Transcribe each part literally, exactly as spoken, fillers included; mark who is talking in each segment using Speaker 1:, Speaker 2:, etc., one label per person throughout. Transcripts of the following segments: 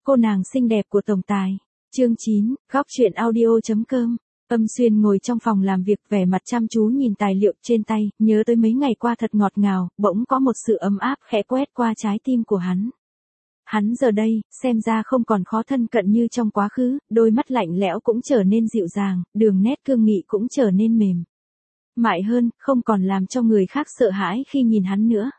Speaker 1: Cô nàng xinh đẹp của tổng tài. Chương chín, góc truyện audio chấm com. Âm Xuyên ngồi trong phòng làm việc vẻ mặt chăm chú nhìn tài liệu trên tay, nhớ tới mấy ngày qua thật ngọt ngào, bỗng có một sự ấm áp khẽ quét qua trái tim của hắn. Hắn giờ đây, xem ra không còn khó thân cận như trong quá khứ, đôi mắt lạnh lẽo cũng trở nên dịu dàng, đường nét cương nghị cũng trở nên mềm mại hơn, không còn làm cho người khác sợ hãi khi nhìn hắn nữa.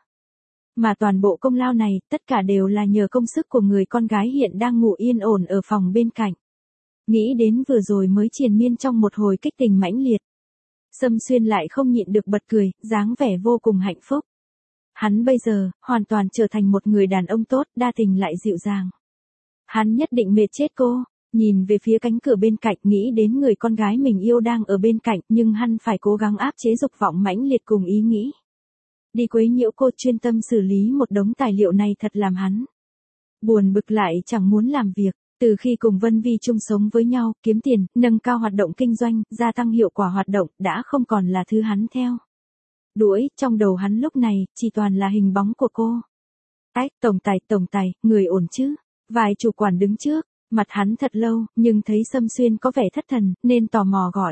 Speaker 1: Mà toàn bộ công lao này, tất cả đều là nhờ công sức của người con gái hiện đang ngủ yên ổn ở phòng bên cạnh. Nghĩ đến vừa rồi mới triền miên trong một hồi kích tình mãnh liệt. Sâm Xuyên lại không nhịn được bật cười, dáng vẻ vô cùng hạnh phúc. Hắn bây giờ, hoàn toàn trở thành một người đàn ông tốt, đa tình lại dịu dàng. Hắn nhất định mệt chết cô, nhìn về phía cánh cửa bên cạnh nghĩ đến người con gái mình yêu đang ở bên cạnh nhưng hắn phải cố gắng áp chế dục vọng mãnh liệt cùng ý nghĩ. Đi quấy nhiễu cô chuyên tâm xử lý một đống tài liệu này thật làm hắn buồn bực lại chẳng muốn làm việc. Từ khi cùng Vân Vi chung sống với nhau, kiếm tiền, nâng cao hoạt động kinh doanh, gia tăng hiệu quả hoạt động, đã không còn là thứ hắn theo đuổi, trong đầu hắn lúc này, chỉ toàn là hình bóng của cô. Ách, tổng tài, tổng tài, người ổn chứ? Vài chủ quản đứng trước, mặt hắn thật lâu, nhưng thấy Sâm Xuyên có vẻ thất thần, nên tò mò gọi.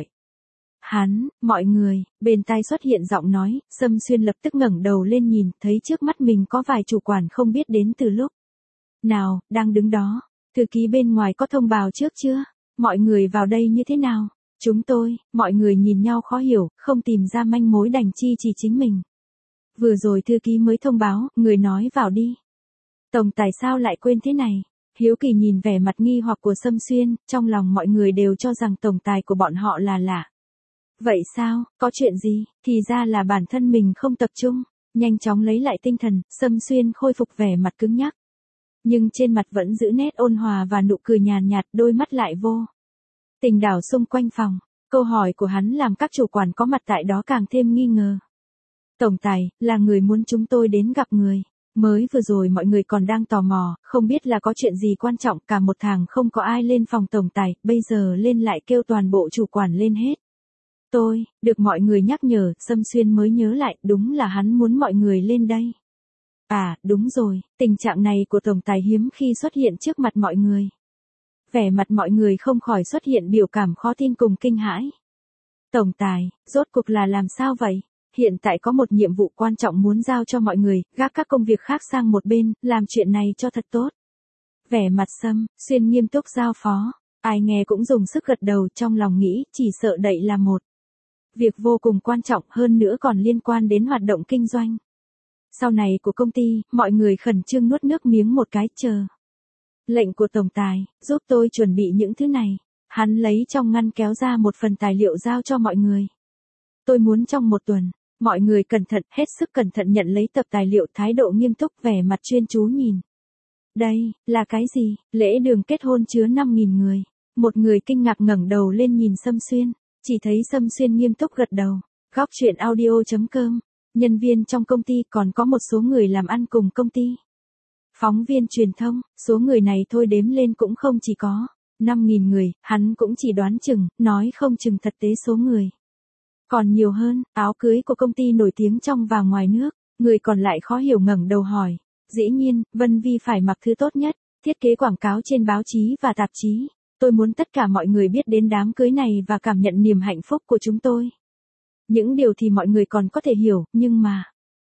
Speaker 1: Hắn, mọi người, bên tai xuất hiện giọng nói, Sâm Xuyên lập tức ngẩng đầu lên nhìn, thấy trước mắt mình có vài chủ quản không biết đến từ lúc nào, đang đứng đó. Thư ký bên ngoài có thông báo trước chưa? Mọi người vào đây như thế nào? Chúng tôi, mọi người nhìn nhau khó hiểu, không tìm ra manh mối đành chi chỉ chính mình. Vừa rồi thư ký mới thông báo, người nói vào đi. Tổng tài sao lại quên thế này? Hiếu kỳ nhìn vẻ mặt nghi hoặc của Sâm Xuyên, trong lòng mọi người đều cho rằng tổng tài của bọn họ là lạ. Vậy sao, có chuyện gì? Thì ra là bản thân mình không tập trung. Nhanh chóng lấy lại tinh thần, Sâm Xuyên khôi phục vẻ mặt cứng nhắc. Nhưng trên mặt vẫn giữ nét ôn hòa và nụ cười nhàn nhạt, đôi mắt lại vô tình đảo xung quanh phòng. Câu hỏi của hắn làm các chủ quản có mặt tại đó càng thêm nghi ngờ. Tổng tài, là người muốn chúng tôi đến gặp người. Mới vừa rồi mọi người còn đang tò mò, không biết là có chuyện gì quan trọng, cả một tháng không có ai lên phòng tổng tài, bây giờ lên lại kêu toàn bộ chủ quản lên hết. Tôi, được mọi người nhắc nhở, Sâm Xuyên mới nhớ lại, đúng là hắn muốn mọi người lên đây. À, đúng rồi, tình trạng này của tổng tài hiếm khi xuất hiện trước mặt mọi người. Vẻ mặt mọi người không khỏi xuất hiện biểu cảm khó tin cùng kinh hãi. Tổng tài, rốt cuộc là làm sao vậy? Hiện tại có một nhiệm vụ quan trọng muốn giao cho mọi người, gác các công việc khác sang một bên, làm chuyện này cho thật tốt. Vẻ mặt Sâm Xuyên nghiêm túc giao phó, ai nghe cũng dùng sức gật đầu, trong lòng nghĩ, chỉ sợ đậy là một việc vô cùng quan trọng, hơn nữa còn liên quan đến hoạt động kinh doanh sau này của công ty. Mọi người khẩn trương nuốt nước miếng một cái, chờ lệnh của tổng tài, giúp tôi chuẩn bị những thứ này. Hắn lấy trong ngăn kéo ra một phần tài liệu giao cho mọi người. Tôi muốn trong một tuần. Mọi người cẩn thận, hết sức cẩn thận nhận lấy tập tài liệu, thái độ nghiêm túc, vẻ mặt chuyên chú nhìn. Đây, là cái gì? Lễ đường kết hôn chứa năm nghìn người. Một người kinh ngạc ngẩng đầu lên nhìn Sâm Xuyên, chỉ thấy Sâm Xuyên nghiêm túc gật đầu. Góc truyện audio chấm com. Nhân viên trong công ty, còn có một số người làm ăn cùng công ty. Phóng viên truyền thông, số người này thôi đếm lên cũng không chỉ có năm nghìn người, hắn cũng chỉ đoán chừng, nói không chừng thật tế số người còn nhiều hơn. Áo cưới của công ty nổi tiếng trong và ngoài nước. Người còn lại khó hiểu ngẩng đầu hỏi. Dĩ nhiên, Vân Vi phải mặc thứ tốt nhất, thiết kế quảng cáo trên báo chí và tạp chí. Tôi muốn tất cả mọi người biết đến đám cưới này và cảm nhận niềm hạnh phúc của chúng tôi. Những điều thì mọi người còn có thể hiểu, nhưng mà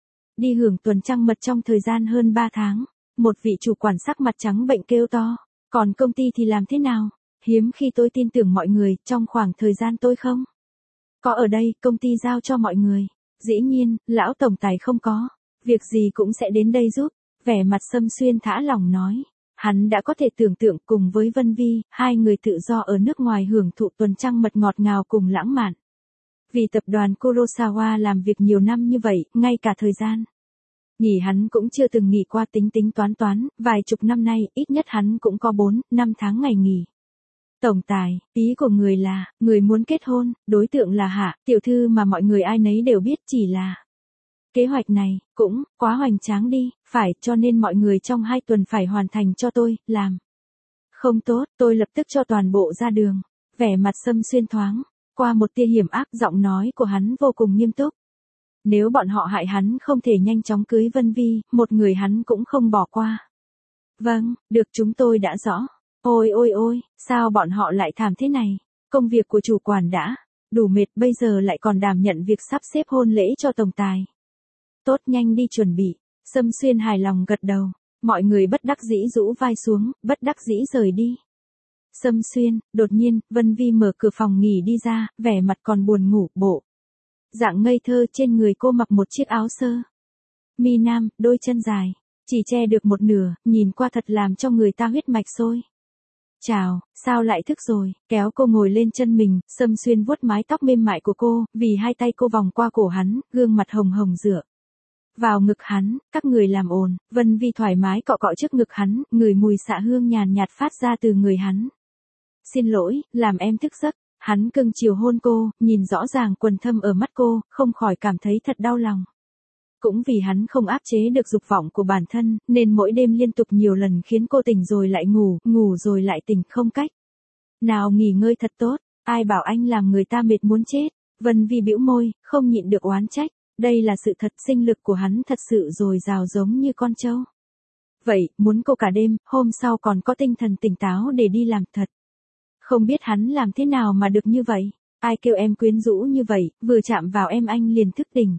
Speaker 1: đi hưởng tuần trăng mật trong thời gian hơn ba tháng. Một vị chủ quản sắc mặt trắng bệnh kêu to. Còn công ty thì làm thế nào? Hiếm khi tôi tin tưởng mọi người, trong khoảng thời gian tôi không có ở đây, công ty giao cho mọi người. Dĩ nhiên, lão tổng tài không có việc gì cũng sẽ đến đây giúp. Vẻ mặt Sâm Xuyên thả lỏng nói. Hắn đã có thể tưởng tượng cùng với Vân Vi, hai người tự do ở nước ngoài hưởng thụ tuần trăng mật ngọt ngào cùng lãng mạn. Vì tập đoàn Kurosawa làm việc nhiều năm như vậy, ngay cả thời gian nghỉ hắn cũng chưa từng nghỉ qua, tính tính toán toán, vài chục năm nay, ít nhất hắn cũng có bốn, năm tháng ngày nghỉ. Tổng tài, ý của người là, người muốn kết hôn, đối tượng là Hạ tiểu thư mà mọi người ai nấy đều biết, chỉ là kế hoạch này, cũng, quá hoành tráng đi, phải, cho nên mọi người trong hai tuần phải hoàn thành cho tôi, làm không tốt, tôi lập tức cho toàn bộ ra đường. Vẻ mặt Sâm Xuyên thoáng qua một tia hiểm ác, giọng nói của hắn vô cùng nghiêm túc. Nếu bọn họ hại hắn không thể nhanh chóng cưới Vân Vi, một người hắn cũng không bỏ qua. Vâng, được chúng tôi đã rõ. Ôi ôi ôi, sao bọn họ lại thảm thế này? Công việc của chủ quản đã đủ mệt, bây giờ lại còn đảm nhận việc sắp xếp hôn lễ cho tổng tài. Tốt, nhanh đi chuẩn bị. Sâm Xuyên hài lòng gật đầu. Mọi người bất đắc dĩ rũ vai xuống, bất đắc dĩ rời đi. Sâm Xuyên, đột nhiên, Vân Vi mở cửa phòng nghỉ đi ra, vẻ mặt còn buồn ngủ, bộ dạng ngây thơ, trên người cô mặc một chiếc áo sơ mi nam, đôi chân dài, chỉ che được một nửa, nhìn qua thật làm cho người ta huyết mạch sôi. Chào, sao lại thức rồi? Kéo cô ngồi lên chân mình, Sâm Xuyên vuốt mái tóc mềm mại của cô, vì hai tay cô vòng qua cổ hắn, gương mặt hồng hồng dựa vào ngực hắn, các người làm ồn. Vân Vi thoải mái cọ cọ trước ngực hắn, ngửi mùi xạ hương nhàn nhạt phát ra từ người hắn. Xin lỗi, làm em thức giấc. Hắn cưng chiều hôn cô, nhìn rõ ràng quầng thâm ở mắt cô, không khỏi cảm thấy thật đau lòng. Cũng vì hắn không áp chế được dục vọng của bản thân, nên mỗi đêm liên tục nhiều lần khiến cô tỉnh rồi lại ngủ, ngủ rồi lại tỉnh, không cách nào nghỉ ngơi thật tốt. Ai bảo anh làm người ta mệt muốn chết. Vân Vi bĩu môi, không nhịn được oán trách. Đây là sự thật, sinh lực của hắn thật sự dồi dào giống như con trâu. Vậy, muốn cô cả đêm, hôm sau còn có tinh thần tỉnh táo để đi làm thật. Không biết hắn làm thế nào mà được như vậy. Ai kêu em quyến rũ như vậy, vừa chạm vào em anh liền thức tỉnh.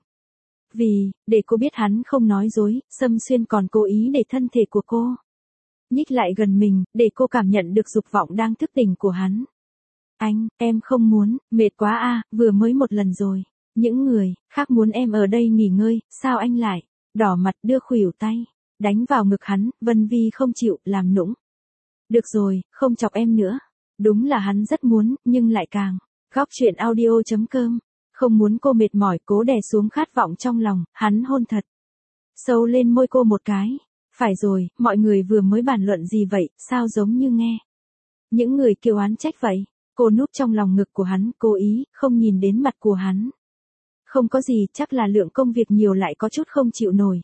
Speaker 1: Vì, để cô biết hắn không nói dối, Sâm Xuyên còn cố ý để thân thể của cô nhích lại gần mình, để cô cảm nhận được dục vọng đang thức tỉnh của hắn. Anh, em không muốn, mệt quá a, vừa mới một lần rồi. Những người khác muốn em ở đây nghỉ ngơi, sao anh lại đỏ mặt đưa khuỷu tay đánh vào ngực hắn. Vân Vi không chịu, làm nũng. Được rồi, không chọc em nữa. Đúng là hắn rất muốn, nhưng lại càng. Góc truyện audio chấm com. Không muốn cô mệt mỏi, cố đè xuống khát vọng trong lòng, hắn hôn thật sâu lên môi cô một cái. Phải rồi, mọi người vừa mới bàn luận gì vậy, sao giống như nghe những người kêu oán trách vậy. Cô núp trong lòng ngực của hắn, cố ý không nhìn đến mặt của hắn. Không có gì, chắc là lượng công việc nhiều lại có chút không chịu nổi.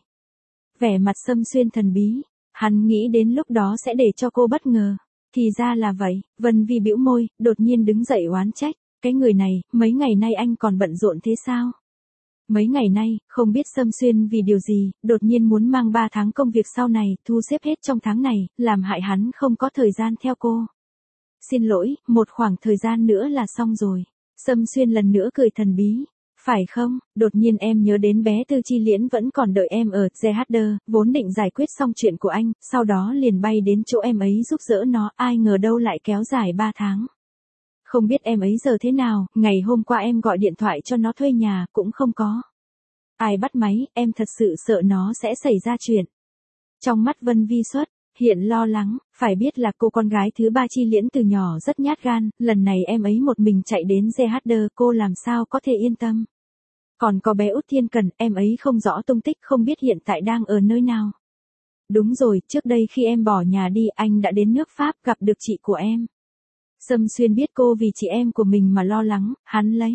Speaker 1: Vẻ mặt Sâm Xuyên thần bí, hắn nghĩ đến lúc đó sẽ để cho cô bất ngờ. Thì ra là vậy. Vân Vi bĩu môi, đột nhiên đứng dậy oán trách. Cái người này, mấy ngày nay anh còn bận rộn thế sao? Mấy ngày nay, không biết Sâm Xuyên vì điều gì, đột nhiên muốn mang ba tháng công việc sau này, thu xếp hết trong tháng này, làm hại hắn không có thời gian theo cô. Xin lỗi, một khoảng thời gian nữa là xong rồi. Sâm Xuyên lần nữa cười thần bí. Phải không, đột nhiên em nhớ đến bé Tư Chi Liễn vẫn còn đợi em ở giê hát đê, vốn định giải quyết xong chuyện của anh, sau đó liền bay đến chỗ em ấy giúp đỡ nó, ai ngờ đâu lại kéo dài ba tháng. Không biết em ấy giờ thế nào, ngày hôm qua em gọi điện thoại cho nó thuê nhà, cũng không có ai bắt máy, em thật sự sợ nó sẽ xảy ra chuyện. Trong mắt Vân Vi xuất hiện lo lắng, phải biết là cô con gái thứ ba Chi Liễn từ nhỏ rất nhát gan, lần này em ấy một mình chạy đến giê hát đê, cô làm sao có thể yên tâm. Còn có bé Út Thiên Cần, em ấy không rõ tung tích, không biết hiện tại đang ở nơi nào. Đúng rồi, trước đây khi em bỏ nhà đi, anh đã đến nước Pháp gặp được chị của em. Sâm Xuyên biết cô vì chị em của mình mà lo lắng, hắn lấy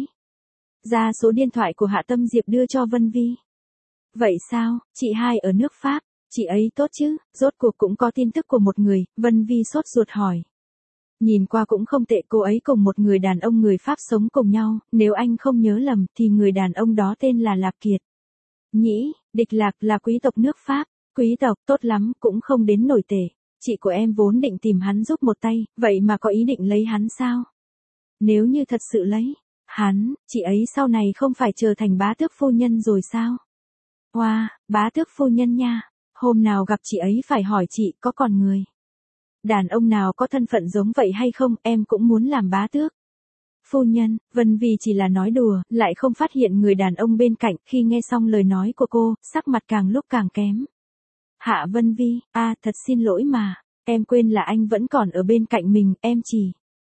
Speaker 1: ra số điện thoại của Hạ Tâm Diệp đưa cho Vân Vi. Vậy sao, chị hai ở nước Pháp, chị ấy tốt chứ, rốt cuộc cũng có tin tức của một người. Vân Vi sốt ruột hỏi. Nhìn qua cũng không tệ, cô ấy cùng một người đàn ông người Pháp sống cùng nhau, nếu anh không nhớ lầm thì người đàn ông đó tên là Lạp Kiệt. Nhĩ, Địch Lạc là quý tộc nước Pháp, quý tộc tốt lắm, cũng không đến nổi tệ. Chị của em vốn định tìm hắn giúp một tay, vậy mà có ý định lấy hắn sao? Nếu như thật sự lấy hắn, chị ấy sau này không phải trở thành bá tước phu nhân rồi sao? Wow, bá tước phu nhân nha, hôm nào gặp chị ấy phải hỏi chị có còn người đàn ông nào có thân phận giống vậy hay không, em cũng muốn làm bá tước phu nhân. Vân Vi chỉ là nói đùa, lại không phát hiện người đàn ông bên cạnh, khi nghe xong lời nói của cô, sắc mặt càng lúc càng kém. Hạ Vân Vi, a à, thật xin lỗi mà, em quên là anh vẫn còn ở bên cạnh mình, em chỉ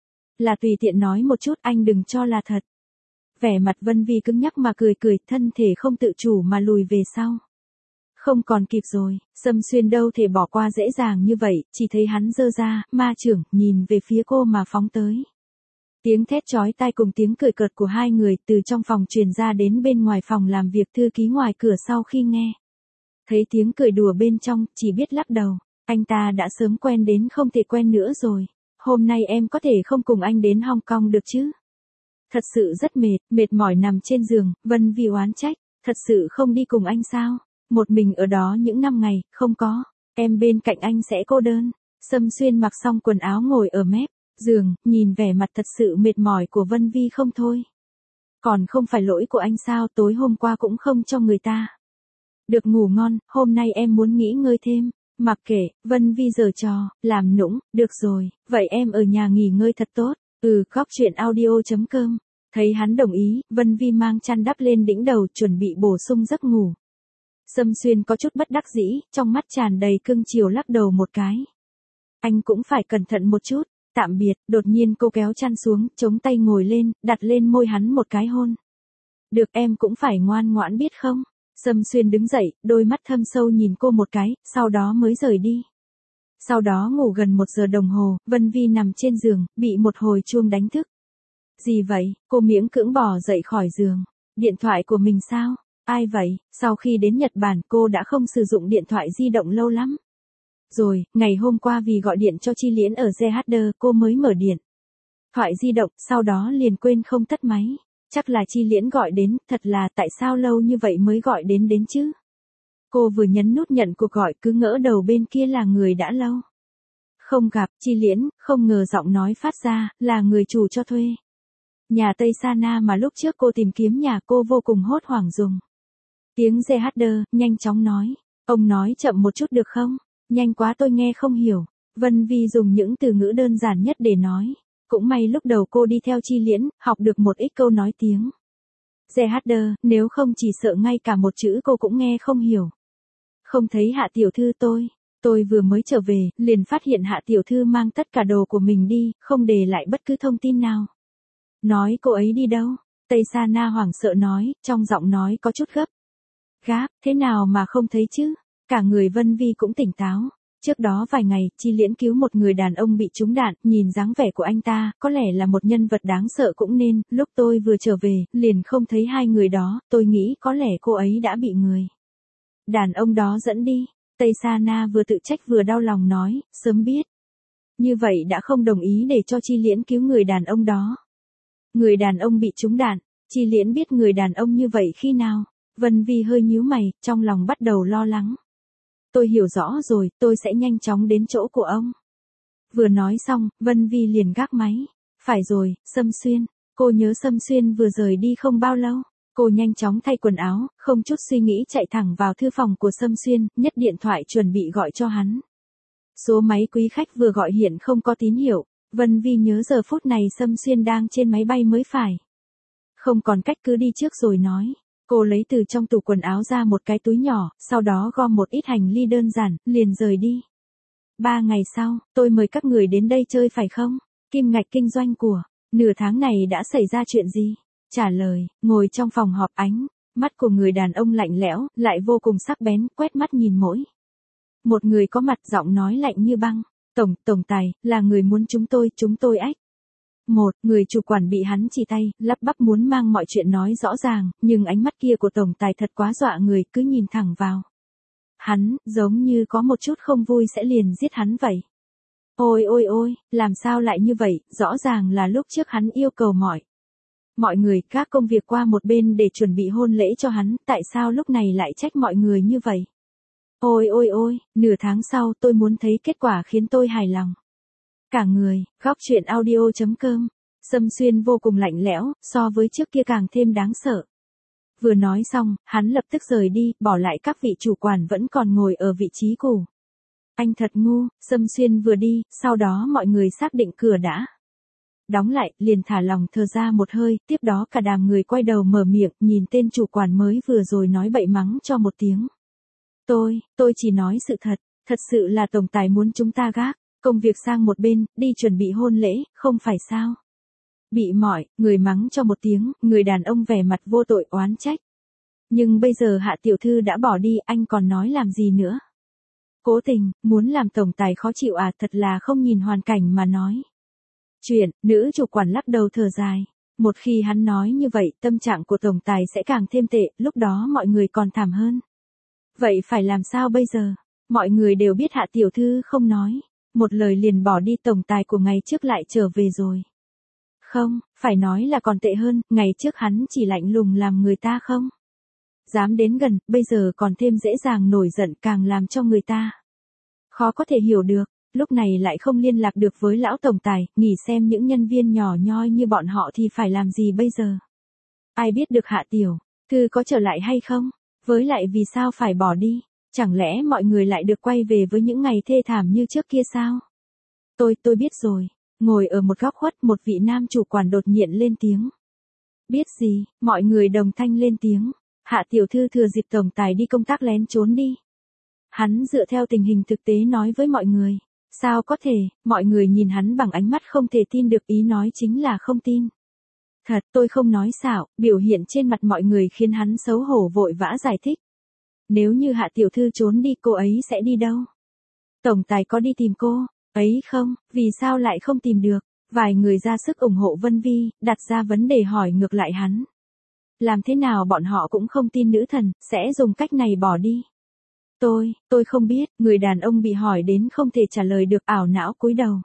Speaker 1: là tùy tiện nói một chút, anh đừng cho là thật. Vẻ mặt Vân Vi cứng nhắc mà cười cười, thân thể không tự chủ mà lùi về sau. Không còn kịp rồi, Sâm Xuyên đâu thể bỏ qua dễ dàng như vậy, chỉ thấy hắn giơ ra, ma trưởng, nhìn về phía cô mà phóng tới. Tiếng thét chói tai cùng tiếng cười cợt của hai người từ trong phòng truyền ra đến bên ngoài phòng làm việc. Thư ký ngoài cửa sau khi nghe thấy tiếng cười đùa bên trong, chỉ biết lắc đầu. Anh ta đã sớm quen đến không thể quen nữa rồi. Hôm nay em có thể không cùng anh đến Hong Kong được chứ? Thật sự rất mệt, mệt mỏi nằm trên giường. Vân Vi oán trách, thật sự không đi cùng anh sao? Một mình ở đó những năm ngày, không có Em bên cạnh anh sẽ cô đơn. Sâm Xuyên mặc xong quần áo ngồi ở mép giường, nhìn vẻ mặt thật sự mệt mỏi của Vân Vi không thôi. Còn không phải lỗi của anh sao, tối hôm qua cũng không cho người ta được ngủ ngon, hôm nay em muốn nghỉ ngơi thêm. Mặc kệ, Vân Vi giở trò, làm nũng, được rồi, vậy em ở nhà nghỉ ngơi thật tốt. Ừ, góc chuyện audio chấm com. Thấy hắn đồng ý, Vân Vi mang chăn đắp lên đỉnh đầu chuẩn bị bổ sung giấc ngủ. Sâm Xuyên có chút bất đắc dĩ, trong mắt tràn đầy cưng chiều lắc đầu một cái. Anh cũng phải cẩn thận một chút. Tạm biệt, đột nhiên cô kéo chăn xuống, chống tay ngồi lên, đặt lên môi hắn một cái hôn. Được, em cũng phải ngoan ngoãn biết không? Sâm Xuyên đứng dậy, đôi mắt thâm sâu nhìn cô một cái, sau đó mới rời đi. Sau đó ngủ gần một giờ đồng hồ, Vân Vi nằm trên giường, bị một hồi chuông đánh thức. Gì vậy? Cô miễn cưỡng bò dậy khỏi giường. Điện thoại của mình sao? Ai vậy? Sau khi đến Nhật Bản cô đã không sử dụng điện thoại di động lâu lắm. Rồi, ngày hôm qua vì gọi điện cho Chi Liễn ở giê hát đê cô mới mở điện thoại di động, sau đó liền quên không tắt máy. Chắc là Chi Liễn gọi đến, thật là tại sao lâu như vậy mới gọi đến đến chứ? Cô vừa nhấn nút nhận cuộc gọi cứ ngỡ đầu bên kia là người đã lâu không gặp. Chi Liễn, không ngờ giọng nói phát ra, là người chủ cho thuê nhà Tây Sana mà lúc trước cô tìm kiếm nhà cô vô cùng hốt hoảng dùng. Tiếng giê hát đê, nhanh chóng nói. Ông nói chậm một chút được không? Nhanh quá tôi nghe không hiểu. Vân Vi dùng những từ ngữ đơn giản nhất để nói. Cũng may lúc đầu cô đi theo Chi Liễn, học được một ít câu nói tiếng giê hát đê, nếu không chỉ sợ ngay cả một chữ cô cũng nghe không hiểu. Không thấy Hạ tiểu thư tôi. Tôi vừa mới trở về, liền phát hiện Hạ tiểu thư mang tất cả đồ của mình đi, không để lại bất cứ thông tin nào. Nói cô ấy đi đâu? Tây Sana hoảng sợ nói, trong giọng nói có chút gấp gáp, thế nào mà không thấy chứ? Cả người Vân Vi cũng tỉnh táo. Trước đó vài ngày, Chi Liễn cứu một người đàn ông bị trúng đạn, nhìn dáng vẻ của anh ta, có lẽ là một nhân vật đáng sợ cũng nên, lúc tôi vừa trở về, liền không thấy hai người đó, tôi nghĩ có lẽ cô ấy đã bị người đàn ông đó dẫn đi. Tây Sana vừa tự trách vừa đau lòng nói, sớm biết như vậy đã không đồng ý để cho Chi Liễn cứu người đàn ông đó. Người đàn ông bị trúng đạn, Chi Liễn biết người đàn ông như vậy khi nào? Vân Vi hơi nhíu mày, trong lòng bắt đầu lo lắng. Tôi hiểu rõ rồi, tôi sẽ nhanh chóng đến chỗ của ông. Vừa nói xong, Vân Vi liền gác máy. Phải rồi, Sâm Xuyên. Cô nhớ Sâm Xuyên vừa rời đi không bao lâu. Cô nhanh chóng thay quần áo, không chút suy nghĩ chạy thẳng vào thư phòng của Sâm Xuyên, nhấc điện thoại chuẩn bị gọi cho hắn. Số máy quý khách vừa gọi hiện không có tín hiệu. Vân Vi nhớ giờ phút này Sâm Xuyên đang trên máy bay mới phải. Không còn cách cứ đi trước rồi nói. Cô lấy từ trong tủ quần áo ra một cái túi nhỏ, sau đó gom một ít hành ly đơn giản, liền rời đi. Ba ngày sau, tôi mời các người đến đây chơi phải không? Kim ngạch kinh doanh của nửa tháng này đã xảy ra chuyện gì? Trả lời, ngồi trong phòng họp ánh mắt của người đàn ông lạnh lẽo, lại vô cùng sắc bén, quét mắt nhìn mỗi một người có mặt, giọng nói lạnh như băng. Tổng, tổng tài, là người muốn chúng tôi, chúng tôi ách. Một, người chủ quản bị hắn chỉ tay, lắp bắp muốn mang mọi chuyện nói rõ ràng, nhưng ánh mắt kia của tổng tài thật quá dọa người, cứ nhìn thẳng vào hắn, giống như có một chút không vui sẽ liền giết hắn vậy. Ôi ôi ôi, làm sao lại như vậy, rõ ràng là lúc trước hắn yêu cầu mọi mọi người gác công việc qua một bên để chuẩn bị hôn lễ cho hắn, tại sao lúc này lại trách mọi người như vậy? Ôi ôi ôi, nửa tháng sau tôi muốn thấy kết quả khiến tôi hài lòng. Cả người, góc chuyện audio chấm com. Sâm Xuyên vô cùng lạnh lẽo, so với trước kia càng thêm đáng sợ. Vừa nói xong, hắn lập tức rời đi, bỏ lại các vị chủ quản vẫn còn ngồi ở vị trí cũ. Anh thật ngu, Sâm Xuyên vừa đi, sau đó mọi người xác định cửa đã đóng lại, liền thả lòng thở ra một hơi, tiếp đó cả đám người quay đầu mở miệng, nhìn tên chủ quản mới vừa rồi nói bậy mắng cho một tiếng. Tôi, tôi chỉ nói sự thật, thật sự là tổng tài muốn chúng ta gác công việc sang một bên, đi chuẩn bị hôn lễ, không phải sao? Bị mọi người mắng cho một tiếng, người đàn ông vẻ mặt vô tội oán trách. Nhưng bây giờ Hạ tiểu thư đã bỏ đi, anh còn nói làm gì nữa? Cố tình, muốn làm tổng tài khó chịu à, thật là không nhìn hoàn cảnh mà nói chuyện. Nữ chủ quản lắc đầu thở dài. Một khi hắn nói như vậy, tâm trạng của tổng tài sẽ càng thêm tệ, lúc đó mọi người còn thảm hơn. Vậy phải làm sao bây giờ? Mọi người đều biết Hạ tiểu thư không nói một lời liền bỏ đi, tổng tài của ngày trước lại trở về rồi. Không, phải nói là còn tệ hơn, ngày trước hắn chỉ lạnh lùng làm người ta không dám đến gần, bây giờ còn thêm dễ dàng nổi giận, càng làm cho người ta Khó có thể hiểu được, lúc này lại không liên lạc được với lão tổng tài, nghỉ xem những nhân viên nhỏ nhoi như bọn họ thì phải làm gì bây giờ. Ai biết được Hạ Tiểu Thư có trở lại hay không? Với lại vì sao phải bỏ đi? Chẳng lẽ mọi người lại được quay về với những ngày thê thảm như trước kia sao? Tôi, tôi biết rồi. Ngồi ở một góc khuất, một vị nam chủ quản đột nhiên lên tiếng. Biết gì? Mọi người đồng thanh lên tiếng. Hạ Tiểu Thư thừa dịp tổng tài đi công tác lén trốn đi. Hắn dựa theo tình hình thực tế nói với mọi người. Sao có thể? Mọi người nhìn hắn bằng ánh mắt không thể tin được, ý nói chính là không tin. Thật, tôi không nói xạo, biểu hiện trên mặt mọi người khiến hắn xấu hổ vội vã giải thích. Nếu như Hạ Tiểu Thư trốn đi, cô ấy sẽ đi đâu? Tổng tài có đi tìm cô ấy không? Vì sao lại không tìm được? Vài người ra sức ủng hộ Vân Vi, đặt ra vấn đề hỏi ngược lại hắn. Làm thế nào bọn họ cũng không tin nữ thần sẽ dùng cách này bỏ đi. Tôi, tôi không biết, người đàn ông bị hỏi đến không thể trả lời được, ảo não cúi đầu.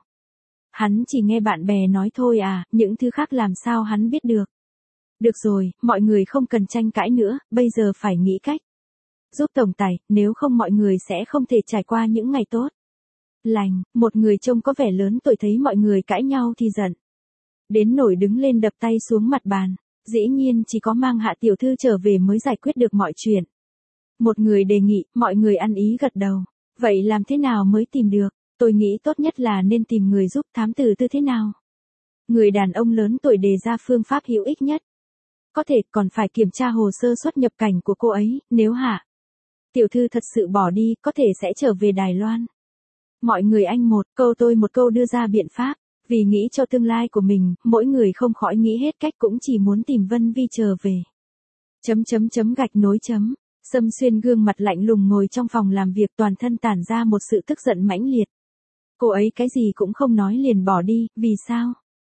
Speaker 1: Hắn chỉ nghe bạn bè nói thôi à, những thứ khác làm sao hắn biết được. Được rồi, mọi người không cần tranh cãi nữa, bây giờ phải nghĩ cách giúp tổng tài, nếu không mọi người sẽ không thể trải qua những ngày tốt lành. Một người trông có vẻ lớn tuổi thấy mọi người cãi nhau thì giận đến nổi đứng lên đập tay xuống mặt bàn. Dĩ nhiên chỉ có mang Hạ Tiểu Thư trở về mới giải quyết được mọi chuyện. Một người đề nghị, mọi người ăn ý gật đầu. Vậy làm thế nào mới tìm được? Tôi nghĩ tốt nhất là nên tìm người giúp. Thám tử tư thế nào? Người đàn ông lớn tuổi đề ra phương pháp hữu ích nhất. Có thể còn phải kiểm tra hồ sơ xuất nhập cảnh của cô ấy, nếu Hạ Tiểu Thư thật sự bỏ đi, có thể sẽ trở về Đài Loan. Mọi người anh một câu tôi một câu đưa ra biện pháp. Vì nghĩ cho tương lai của mình, mỗi người không khỏi nghĩ hết cách, cũng chỉ muốn tìm Vân Vi trở về. Chấm chấm chấm gạch nối chấm. Sâm Xuyên gương mặt lạnh lùng ngồi trong phòng làm việc, toàn thân tản ra một sự tức giận mãnh liệt. Cô ấy cái gì cũng không nói liền bỏ đi, vì sao?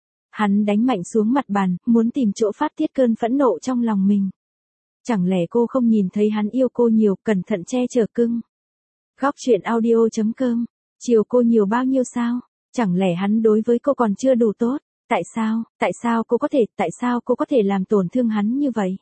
Speaker 1: Hắn đánh mạnh xuống mặt bàn, muốn tìm chỗ phát tiết cơn phẫn nộ trong lòng mình. Chẳng lẽ cô không nhìn thấy hắn yêu cô nhiều, cẩn thận che chở cưng. Góc chuyện audio chấm com. Chiều cô nhiều bao nhiêu sao? Chẳng lẽ hắn đối với cô còn chưa đủ tốt? Tại sao, tại sao cô có thể, tại sao cô có thể làm tổn thương hắn như vậy?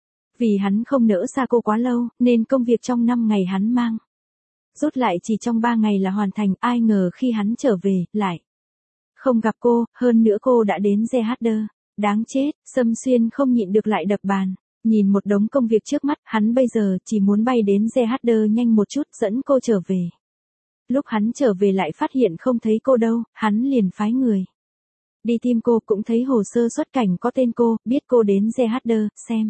Speaker 1: Vì hắn không nỡ xa cô quá lâu, nên công việc trong năm ngày hắn mang rút lại chỉ trong ba ngày là hoàn thành, ai ngờ khi hắn trở về, lại không gặp cô, hơn nữa cô đã đến giê hát đê. Đáng chết, Sâm Xuyên không nhịn được lại đập bàn. Nhìn một đống công việc trước mắt, hắn bây giờ chỉ muốn bay đến giê hát đê nhanh một chút, dẫn cô trở về. Lúc hắn trở về lại phát hiện không thấy cô đâu, hắn liền phái người đi tìm cô, cũng thấy hồ sơ xuất cảnh có tên cô, biết cô đến giê hát đê, xem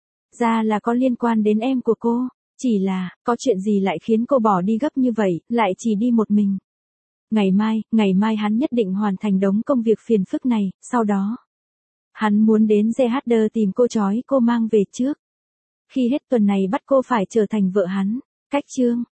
Speaker 1: ra là có liên quan đến em của cô. Chỉ là, có chuyện gì lại khiến cô bỏ đi gấp như vậy, lại chỉ đi một mình. Ngày mai, ngày mai hắn nhất định hoàn thành đống công việc phiền phức này, sau đó hắn muốn đến giê hát đê tìm cô, trói cô mang về trước. Khi hết tuần này bắt cô phải trở thành vợ hắn. Cách chương